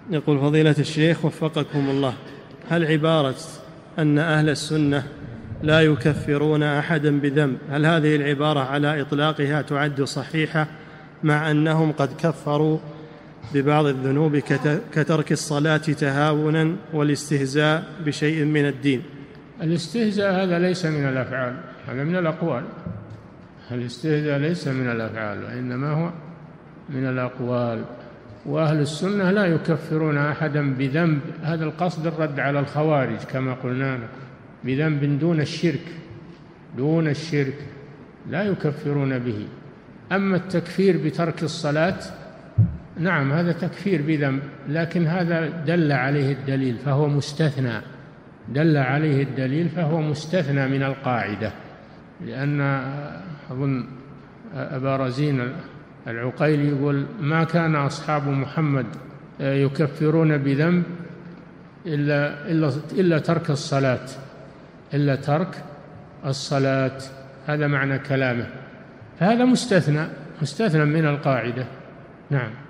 يقول فضيلة الشيخ وفقكم الله، هل عبارة أن أهل السنة لا يكفرون أحدا بذنب، هل هذه العبارة على إطلاقها تعد صحيحة مع أنهم قد كفروا ببعض الذنوب كترك الصلاة تهاونا والاستهزاء بشيء من الدين؟ الاستهزاء هذا ليس من الأفعال، هذا من الأقوال. الاستهزاء ليس من الأفعال وإنما هو من الأقوال. وأهل السنة لا يكفرون أحدا بذنب، هذا القصد الرد على الخوارج كما قلنا لكم، بذنب دون الشرك لا يكفرون به. أما التكفير بترك الصلاة نعم هذا تكفير بذنب، لكن هذا دل عليه الدليل فهو مستثنى من القاعدة، لأن أظن أبا رزين العقيلي يقول ما كان أصحاب محمد يكفرون بذنب إلا ترك الصلاة، هذا معنى كلامه، فهذا مستثنى من القاعدة. نعم.